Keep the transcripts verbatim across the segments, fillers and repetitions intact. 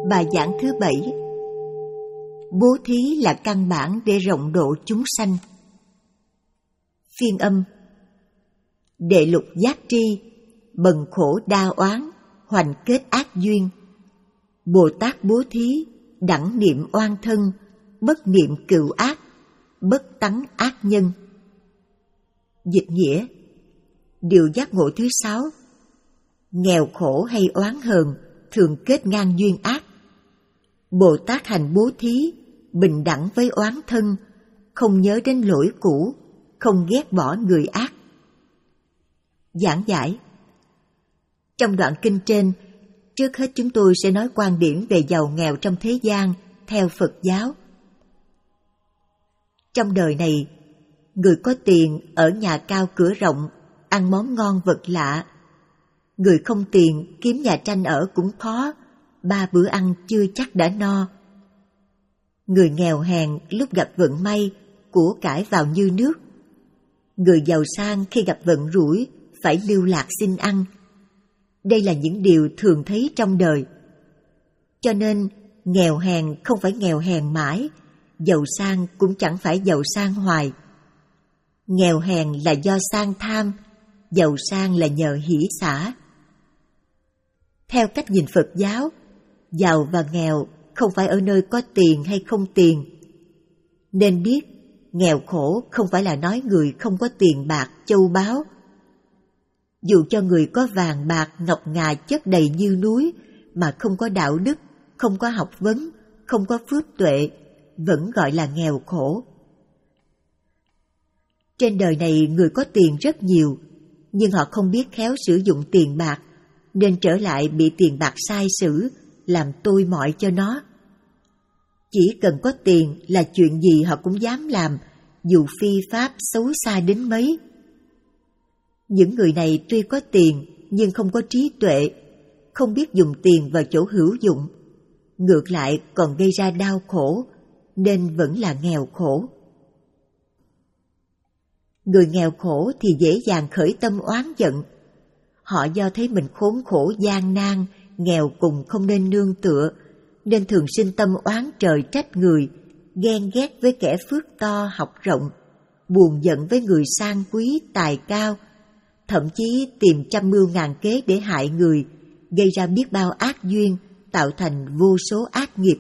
Bài giảng thứ bảy. Bố thí là căn bản để rộng độ chúng sanh. Phiên âm. Đệ lục giác tri, bần khổ đa oán, hoành kết ác duyên. Bồ Tát bố thí, đẳng niệm oan thân, bất niệm cựu ác, bất tắng ác nhân. Dịch nghĩa. Điều giác ngộ thứ sáu. Nghèo khổ hay oán hờn thường kết ngang duyên ác. Bồ Tát hành bố thí, bình đẳng với oán thân, không nhớ đến lỗi cũ, không ghét bỏ người ác. Giảng giải. Trong đoạn kinh trên, trước hết chúng tôi sẽ nói quan điểm về giàu nghèo trong thế gian theo Phật giáo. Trong đời này, người có tiền ở nhà cao cửa rộng, ăn món ngon vật lạ. Người không tiền kiếm nhà tranh ở cũng khó, ba bữa ăn chưa chắc đã no. Người nghèo hèn lúc gặp vận may, của cải vào như nước. Người giàu sang khi gặp vận rủi, phải lưu lạc xin ăn. Đây là những điều thường thấy trong đời. Cho nên, nghèo hèn không phải nghèo hèn mãi, giàu sang cũng chẳng phải giàu sang hoài. Nghèo hèn là do sang tham, giàu sang là nhờ hỷ xả. Theo cách nhìn Phật giáo, giàu và nghèo không phải ở nơi có tiền hay không tiền. Nên biết, nghèo khổ không phải là nói người không có tiền bạc, châu báu. Dù cho người có vàng bạc, ngọc ngà chất đầy như núi, mà không có đạo đức, không có học vấn, không có phước tuệ, vẫn gọi là nghèo khổ. Trên đời này người có tiền rất nhiều, nhưng họ không biết khéo sử dụng tiền bạc, nên trở lại bị tiền bạc sai sử, làm tôi mọi cho nó. Chỉ cần có tiền là chuyện gì họ cũng dám làm, dù phi pháp xấu xa đến mấy. Những người này tuy có tiền nhưng không có trí tuệ, không biết dùng tiền vào chỗ hữu dụng, ngược lại còn gây ra đau khổ, nên vẫn là nghèo khổ. Người nghèo khổ thì dễ dàng khởi tâm oán giận. Họ do thấy mình khốn khổ gian nan, nghèo cùng không nên nương tựa, nên thường sinh tâm oán trời trách người, ghen ghét với kẻ phước to học rộng, buồn giận với người sang quý tài cao, thậm chí tìm trăm mưu ngàn kế để hại người, gây ra biết bao ác duyên, tạo thành vô số ác nghiệp.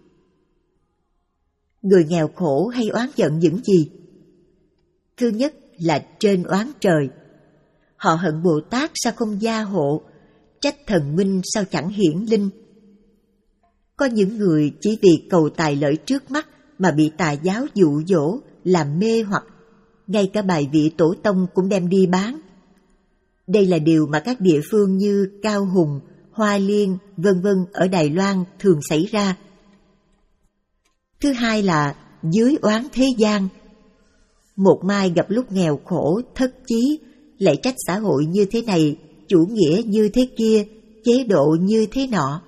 Người nghèo khổ hay oán giận những gì? Thứ nhất là trên oán trời. Họ hận Bồ Tát sao không gia hộ, trách thần minh sao chẳng hiển linh. Có những người chỉ vì cầu tài lợi trước mắt mà bị tà giáo dụ dỗ, làm mê hoặc, ngay cả bài vị tổ tông cũng đem đi bán. Đây là điều mà các địa phương như Cao Hùng, Hoa Liên, vân vân ở Đài Loan thường xảy ra. Thứ hai là dưới oán thế gian. Một mai gặp lúc nghèo khổ, thất chí, lại trách xã hội như thế này, chủ nghĩa như thế kia, chế độ như thế nọ.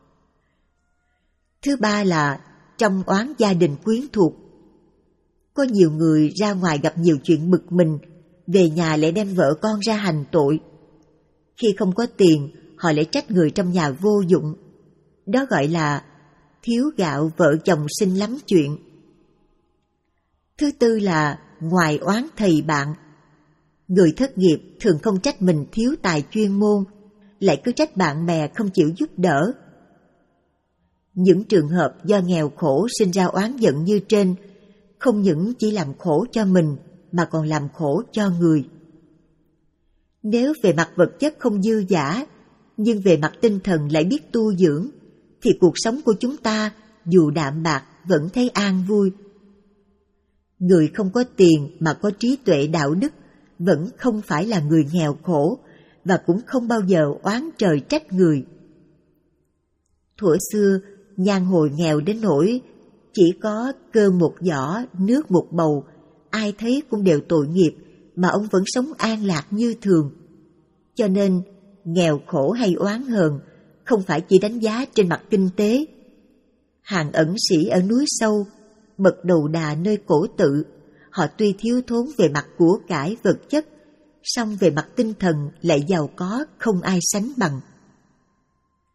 Thứ ba là trong oán gia đình quyến thuộc. Có nhiều người ra ngoài gặp nhiều chuyện bực mình, về nhà lại đem vợ con ra hành tội. Khi không có tiền, họ lại trách người trong nhà vô dụng. Đó gọi là thiếu gạo vợ chồng sinh lắm chuyện. Thứ tư là ngoài oán thầy bạn. Người thất nghiệp thường không trách mình thiếu tài chuyên môn, lại cứ trách bạn bè không chịu giúp đỡ. Những trường hợp do nghèo khổ sinh ra oán giận như trên, không những chỉ làm khổ cho mình mà còn làm khổ cho người. Nếu về mặt vật chất không dư dả, nhưng về mặt tinh thần lại biết tu dưỡng, thì cuộc sống của chúng ta dù đạm bạc vẫn thấy an vui. Người không có tiền mà có trí tuệ đạo đức vẫn không phải là người nghèo khổ, và cũng không bao giờ oán trời trách người. Thuở xưa, nhan hồi nghèo đến nỗi chỉ có cơm một giỏ, nước một bầu, ai thấy cũng đều tội nghiệp, mà ông vẫn sống an lạc như thường. Cho nên, nghèo khổ hay oán hờn không phải chỉ đánh giá trên mặt kinh tế. Hàng ẩn sĩ ở núi sâu, bậc đầu đà nơi cổ tự, họ tuy thiếu thốn về mặt của cải vật chất, song về mặt tinh thần lại giàu có không ai sánh bằng.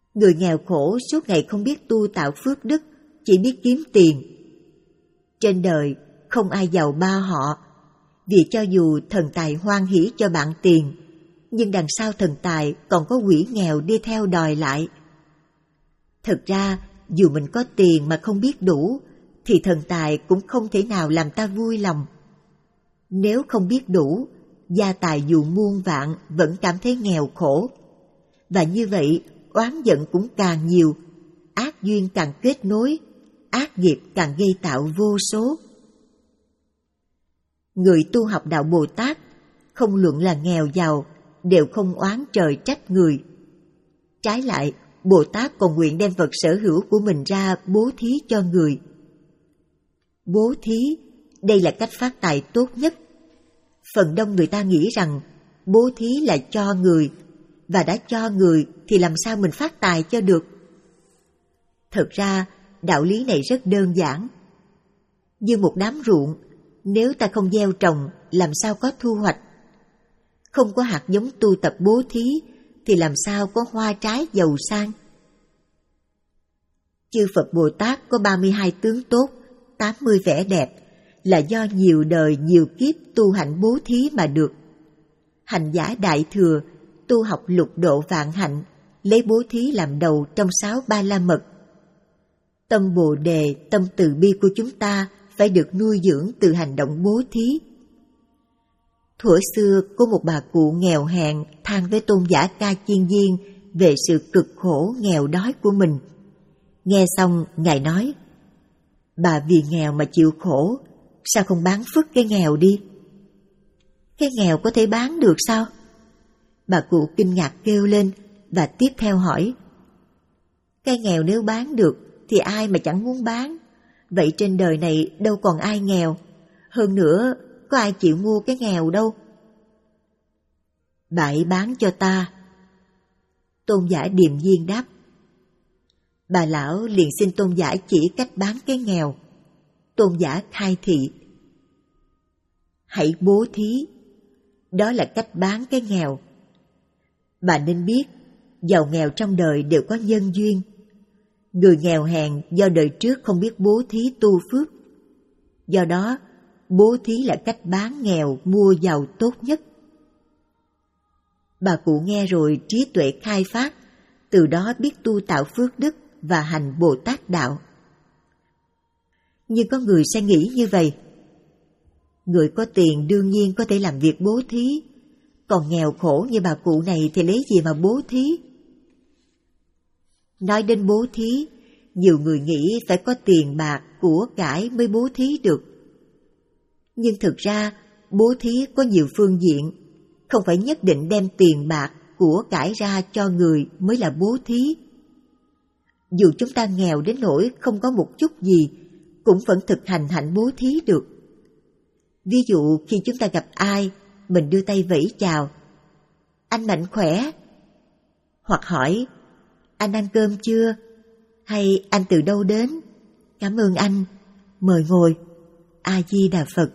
Người nghèo khổ suốt ngày không biết tu tạo phước đức, chỉ biết kiếm tiền. Trên đời không ai giàu ba họ, vì cho dù thần tài hoan hỉ cho bạn tiền, nhưng đằng sau thần tài còn có quỷ nghèo đi theo đòi lại. Thật ra, dù mình có tiền mà không biết đủ, thì thần tài cũng không thể nào làm ta vui lòng. Nếu không biết đủ, gia tài dù muôn vạn vẫn cảm thấy nghèo khổ. Và như vậy, oán giận cũng càng nhiều, ác duyên càng kết nối, ác nghiệp càng gây tạo vô số. Người tu học đạo Bồ Tát, không luận là nghèo giàu, đều không oán trời trách người. Trái lại, Bồ Tát còn nguyện đem vật sở hữu của mình ra bố thí cho người. Bố thí, đây là cách phát tài tốt nhất. Phần đông người ta nghĩ rằng bố thí là cho người, và đã cho người thì làm sao mình phát tài cho được. Thật ra, đạo lý này rất đơn giản. Như một đám ruộng, nếu ta không gieo trồng, làm sao có thu hoạch? Không có hạt giống tu tập bố thí, thì làm sao có hoa trái giàu sang? Chư Phật Bồ Tát có ba mươi hai tướng tốt, tám mươi vẻ đẹp, là do nhiều đời nhiều kiếp tu hạnh bố thí mà được. Hành giả Đại Thừa tu học lục độ vạn hạnh, lấy bố thí làm đầu trong sáu ba la mật. Tâm Bồ Đề, tâm từ bi của chúng ta phải được nuôi dưỡng từ hành động bố thí. Thuở xưa có một bà cụ nghèo hèn than với tôn giả Ca Chiên Viên về sự cực khổ nghèo đói của mình. Nghe xong, Ngài nói: bà vì nghèo mà chịu khổ, sao không bán phước cái nghèo đi? Cái nghèo có thể bán được sao? Bà cụ kinh ngạc kêu lên và tiếp theo hỏi: cái nghèo nếu bán được thì ai mà chẳng muốn bán? Vậy trên đời này đâu còn ai nghèo, hơn nữa có ai chịu mua cái nghèo đâu. Bà ấy bán cho ta. Tôn giả Điềm Viên đáp. Bà lão liền xin tôn giả chỉ cách bán cái nghèo. Tôn giả khai thị: hãy bố thí, đó là cách bán cái nghèo. Bà nên biết, giàu nghèo trong đời đều có nhân duyên. Người nghèo hèn do đời trước không biết bố thí tu phước. Do đó, bố thí là cách bán nghèo mua giàu tốt nhất. Bà cụ nghe rồi trí tuệ khai phát, từ đó biết tu tạo phước đức và hành Bồ Tát đạo. Nhưng có người sẽ nghĩ như vậy: người có tiền đương nhiên có thể làm việc bố thí, còn nghèo khổ như bà cụ này thì lấy gì mà bố thí? Nói đến bố thí, nhiều người nghĩ phải có tiền bạc, của cải mới bố thí được. Nhưng thực ra, bố thí có nhiều phương diện, không phải nhất định đem tiền bạc, của cải ra cho người mới là bố thí. Dù chúng ta nghèo đến nỗi không có một chút gì, cũng vẫn thực hành hạnh bố thí được. Ví dụ khi chúng ta gặp ai, mình đưa tay vẫy chào: anh mạnh khỏe. Hoặc hỏi: anh ăn cơm chưa? Hay anh từ đâu đến? Cảm ơn anh, mời ngồi. A Di Đà Phật.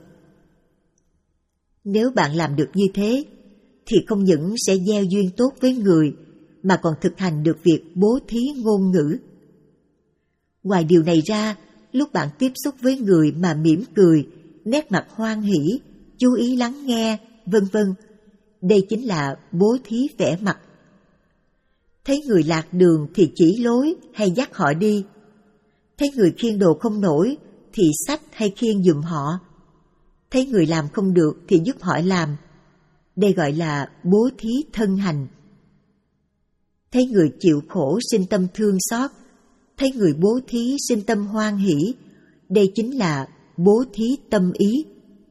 Nếu bạn làm được như thế, thì không những sẽ gieo duyên tốt với người, mà còn thực hành được việc bố thí ngôn ngữ. Ngoài điều này ra, lúc bạn tiếp xúc với người mà mỉm cười, nét mặt hoan hỉ, chú ý lắng nghe, vân vân, đây chính là bố thí vẻ mặt. Thấy người lạc đường thì chỉ lối hay dắt họ đi. Thấy người khiêng đồ không nổi thì xách hay khiêng giùm họ. Thấy người làm không được thì giúp họ làm. Đây gọi là bố thí thân hành. Thấy người chịu khổ sinh tâm thương xót, thấy người bố thí sinh tâm hoan hỷ, đây chính là bố thí tâm ý.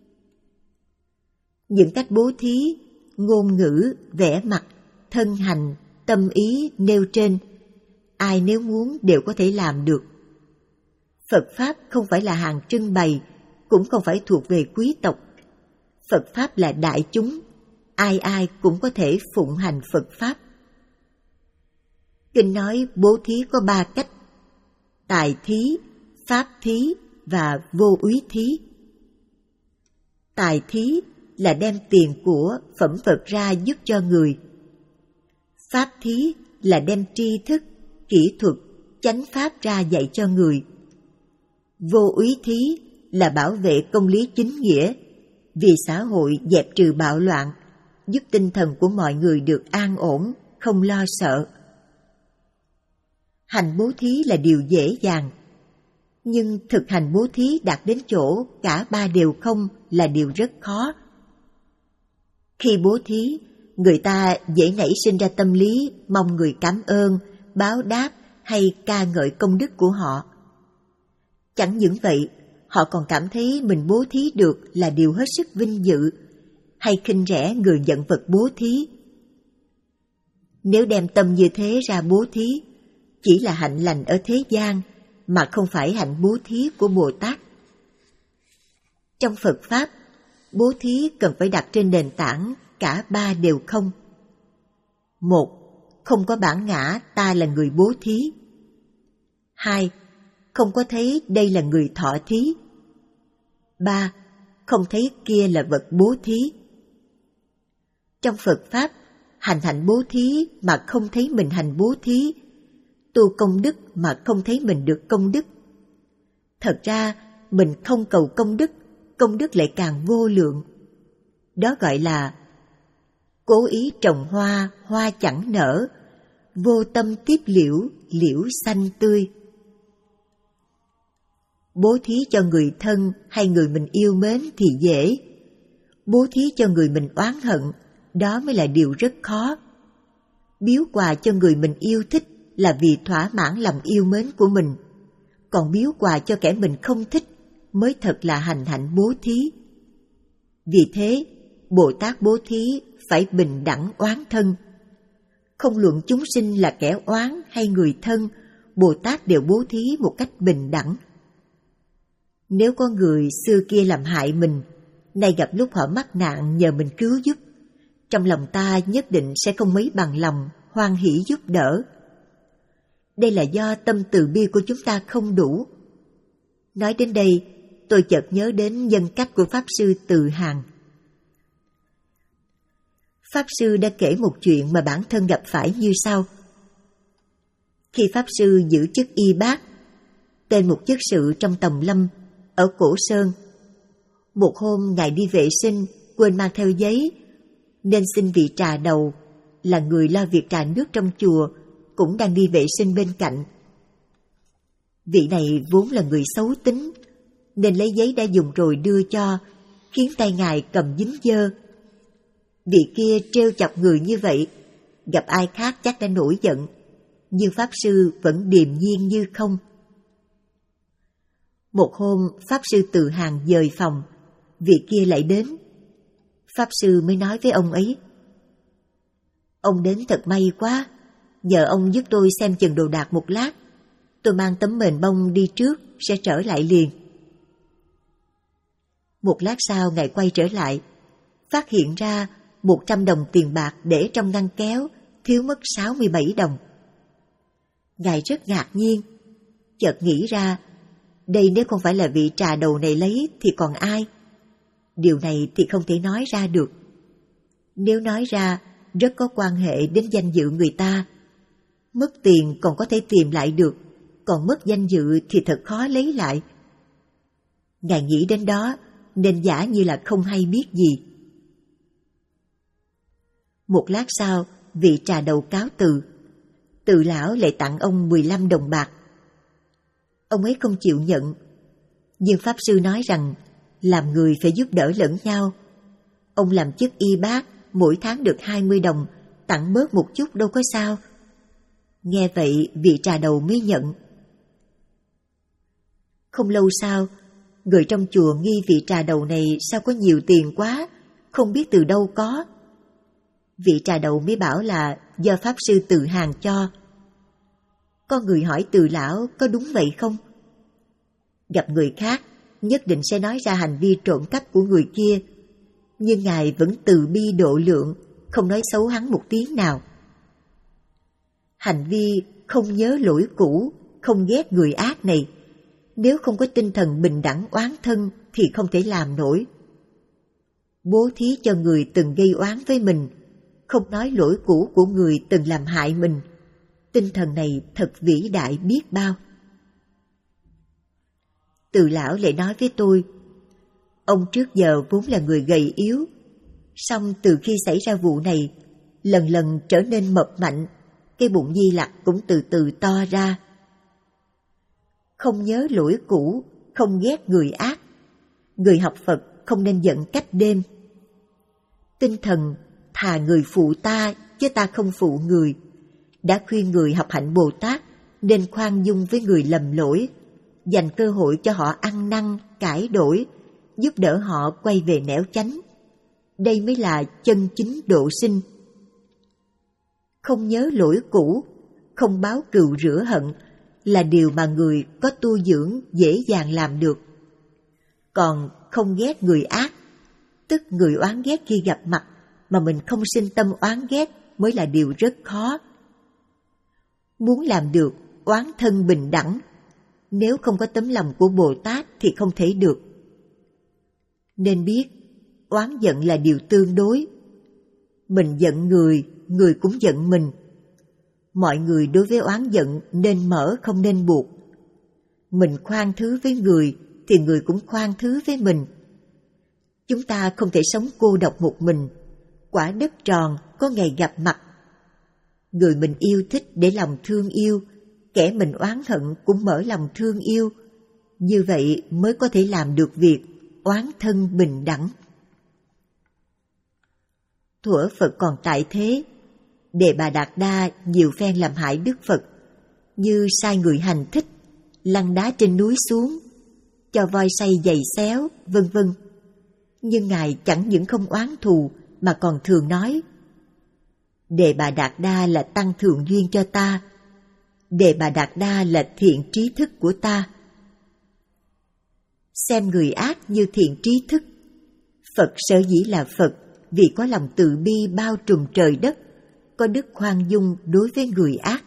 Những cách bố thí, ngôn ngữ, vẻ mặt, thân hành, tâm ý nêu trên, ai nếu muốn đều có thể làm được. Phật Pháp không phải là hàng trưng bày, cũng không phải thuộc về quý tộc. Phật Pháp là đại chúng, ai ai cũng có thể phụng hành Phật Pháp. Kinh nói bố thí có ba cách: tài thí, pháp thí và vô úy thí. Tài thí là đem tiền của, phẩm vật ra giúp cho người. Pháp thí là đem tri thức, kỹ thuật, chánh pháp ra dạy cho người. Vô úy thí là bảo vệ công lý chính nghĩa, vì xã hội dẹp trừ bạo loạn, giúp tinh thần của mọi người được an ổn, không lo sợ. Hành bố thí là điều dễ dàng, nhưng thực hành bố thí đạt đến chỗ cả ba đều không là điều rất khó. Khi bố thí, người ta dễ nảy sinh ra tâm lý mong người cảm ơn, báo đáp hay ca ngợi công đức của họ. Chẳng những vậy, họ còn cảm thấy mình bố thí được là điều hết sức vinh dự, hay khinh rẻ người nhận vật bố thí. Nếu đem tâm như thế ra bố thí, chỉ là hạnh lành ở thế gian, mà không phải hạnh bố thí của Bồ Tát. Trong Phật Pháp, bố thí cần phải đặt trên nền tảng cả ba đều không. Một, không có bản ngã ta là người bố thí. Hai, không có thấy đây là người thọ thí. Ba, không thấy kia là vật bố thí. Trong Phật Pháp, hành hạnh bố thí mà không thấy mình hành bố thí, tu công đức mà không thấy mình được công đức. Thật ra, mình không cầu công đức, công đức lại càng vô lượng. Đó gọi là cố ý trồng hoa, hoa chẳng nở, vô tâm tiếp liễu, liễu xanh tươi. Bố thí cho người thân hay người mình yêu mến thì dễ. Bố thí cho người mình oán hận, đó mới là điều rất khó. Biếu quà cho người mình yêu thích là vì thỏa mãn lòng yêu mến của mình, còn biếu quà cho kẻ mình không thích mới thật là hành hạnh bố thí. Vì thế, Bồ Tát bố thí phải bình đẳng oán thân. Không luận chúng sinh là kẻ oán hay người thân, Bồ Tát đều bố thí một cách bình đẳng. Nếu có người xưa kia làm hại mình, nay gặp lúc họ mắc nạn nhờ mình cứu giúp, trong lòng ta nhất định sẽ không mấy bằng lòng, hoan hỷ giúp đỡ. Đây là do tâm từ bi của chúng ta không đủ. Nói đến đây, tôi chợt nhớ đến nhân cách của Pháp Sư Từ Hàng. Pháp Sư đã kể một chuyện mà bản thân gặp phải như sau. Khi Pháp Sư giữ chức y bác, tên một chức sự trong Tòng Lâm, ở Cổ Sơn, một hôm Ngài đi vệ sinh, quên mang theo giấy, nên xin vị trà đầu, là người lo việc trà nước trong chùa, cũng đang đi vệ sinh bên cạnh. Vị này vốn là người xấu tính, nên lấy giấy đã dùng rồi đưa cho, khiến tay Ngài cầm dính dơ. Vị kia trêu chọc người như vậy, gặp ai khác chắc đã nổi giận, nhưng Pháp Sư vẫn điềm nhiên như không. Một hôm, Pháp Sư Từ Hàng dời phòng, vị kia lại đến. Pháp Sư mới nói với ông ấy: "Ông đến thật may quá, nhờ ông giúp tôi xem chừng đồ đạc một lát, tôi mang tấm mền bông đi trước, sẽ trở lại liền." Một lát sau Ngài quay trở lại, phát hiện ra một trăm đồng tiền bạc để trong ngăn kéo, thiếu mất sáu mươi bảy đồng. Ngài rất ngạc nhiên, chợt nghĩ ra, đây nếu không phải là vị trà đầu này lấy thì còn ai? Điều này thì không thể nói ra được. Nếu nói ra, rất có quan hệ đến danh dự người ta. Mất tiền còn có thể tìm lại được, còn mất danh dự thì thật khó lấy lại. Ngài nghĩ đến đó, nên giả như là không hay biết gì. Một lát sau, vị trà đầu cáo từ. Từ lão lại tặng ông mười lăm đồng bạc. Ông ấy không chịu nhận, nhưng Pháp Sư nói rằng làm người phải giúp đỡ lẫn nhau. Ông làm chức y bác, mỗi tháng được hai mươi đồng, tặng bớt một chút đâu có sao. Nghe vậy, vị trà đầu mới nhận. Không lâu sau, người trong chùa nghi vị trà đầu này sao có nhiều tiền quá, không biết từ đâu có. Vị trà đầu mới bảo là do Pháp Sư Từ Hàng cho. Có người hỏi Từ lão có đúng vậy không? Gặp người khác, nhất định sẽ nói ra hành vi trộm cắp của người kia, nhưng Ngài vẫn từ bi độ lượng, không nói xấu hắn một tiếng nào. Hành vi không nhớ lỗi cũ, không ghét người ác này, nếu không có tinh thần bình đẳng oán thân thì không thể làm nổi. Bố thí cho người từng gây oán với mình, không nói lỗi cũ của người từng làm hại mình, Tinh thần này thật vĩ đại biết bao. Từ lão lại nói với tôi, ông trước giờ vốn là người gầy yếu, song từ khi xảy ra vụ này, lần lần trở nên mập mạnh, cái bụng Di Lặc cũng từ từ to ra. Không nhớ lỗi cũ, không ghét người ác. Người học Phật không nên giận cách đêm. Tinh thần thà người phụ ta chứ ta không phụ người, đã khuyên người học hạnh Bồ Tát nên khoan dung với người lầm lỗi, dành cơ hội cho họ ăn năn, cải đổi, giúp đỡ họ quay về nẻo chánh. Đây mới là chân chính độ sinh. Không nhớ lỗi cũ, không báo cừu rửa hận là điều mà người có tu dưỡng dễ dàng làm được. Còn không ghét người ác, tức người oán ghét khi gặp mặt mà mình không sinh tâm oán ghét mới là điều rất khó. Muốn làm được oán thân bình đẳng, nếu không có tấm lòng của Bồ Tát thì không thể được. Nên biết, oán giận là điều tương đối. Mình giận người, người cũng giận mình. Mọi người đối với oán giận nên mở không nên buộc. Mình khoan thứ với người thì người cũng khoan thứ với mình. Chúng ta không thể sống cô độc một mình. Quả đất tròn có ngày gặp mặt. Người mình yêu thích để lòng thương yêu, kẻ mình oán hận cũng mở lòng thương yêu. Như vậy mới có thể làm được việc oán thân bình đẳng. Thuở Phật còn tại thế, Đề Bà Đạt Đa nhiều phen làm hại Đức Phật, như sai người hành thích, lăn đá trên núi xuống, cho voi say giày xéo, vân vân. Nhưng Ngài chẳng những không oán thù mà còn thường nói: Đề Bà Đạt Đa là tăng thượng duyên cho ta, Đề Bà Đạt Đa là thiện trí thức của ta. Xem người ác như thiện trí thức. Phật sở dĩ là Phật vì có lòng từ bi bao trùm trời đất, có đức khoan dung đối với người ác.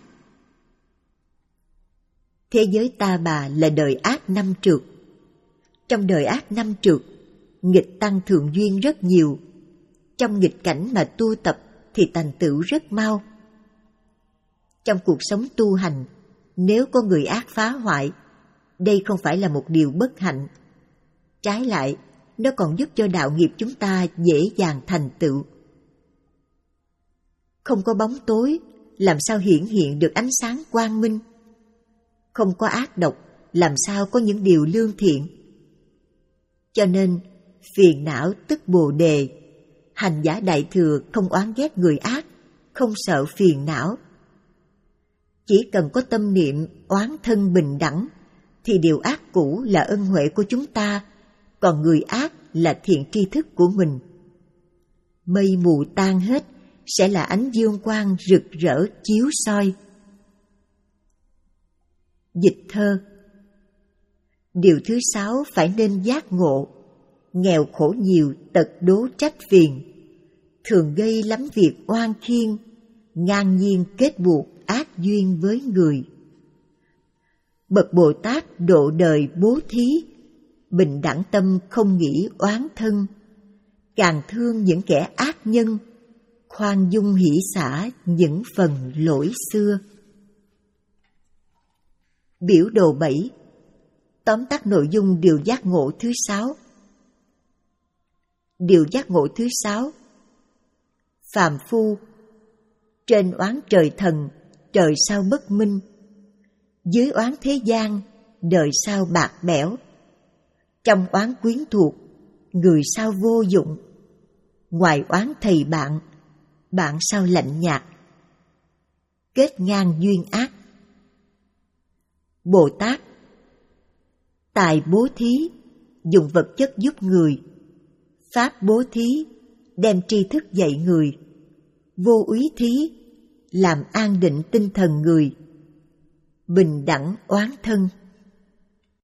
Thế giới ta bà là đời ác năm trượt. Trong đời ác năm trượt, nghịch tăng thượng duyên rất nhiều. Trong nghịch cảnh mà tu tập thì thành tựu rất mau. Trong cuộc sống tu hành, nếu có người ác phá hoại, đây không phải là một điều bất hạnh. Trái lại, nó còn giúp cho đạo nghiệp chúng ta dễ dàng thành tựu. Không có bóng tối, làm sao hiển hiện được ánh sáng quang minh? Không có ác độc, làm sao có những điều lương thiện? Cho nên, phiền não tức bồ đề. Hành giả đại thừa không oán ghét người ác, không sợ phiền não. Chỉ cần có tâm niệm oán thân bình đẳng, thì điều ác cũ là ân huệ của chúng ta, còn người ác là thiện tri thức của mình. Mây mù tan hết, sẽ là ánh dương quang rực rỡ chiếu soi. Dịch thơ. Điều thứ sáu phải nên giác ngộ. Nghèo khổ nhiều tật đố trách phiền, thường gây lắm việc oan khiên, ngang nhiên kết buộc ác duyên với người. Bậc Bồ Tát độ đời bố thí, bình đẳng tâm không nghĩ oán thân, càng thương những kẻ ác nhân, khoan dung hỷ xả những phần lỗi xưa. Biểu đồ bảy. Tóm tắt nội dung điều giác ngộ thứ sáu. Điều giác ngộ thứ sáu. Phàm phu, trên oán trời thần, trời sao bất minh, dưới oán thế gian, đời sao bạc bẽo, trong oán quyến thuộc, người sao vô dụng, ngoài oán thầy bạn, bạn sao lạnh nhạt, kết ngang duyên ác. Bồ Tát tài bố thí, dùng vật chất giúp người, pháp bố thí, đem tri thức dạy người, vô úy thí, làm an định tinh thần người, bình đẳng oán thân.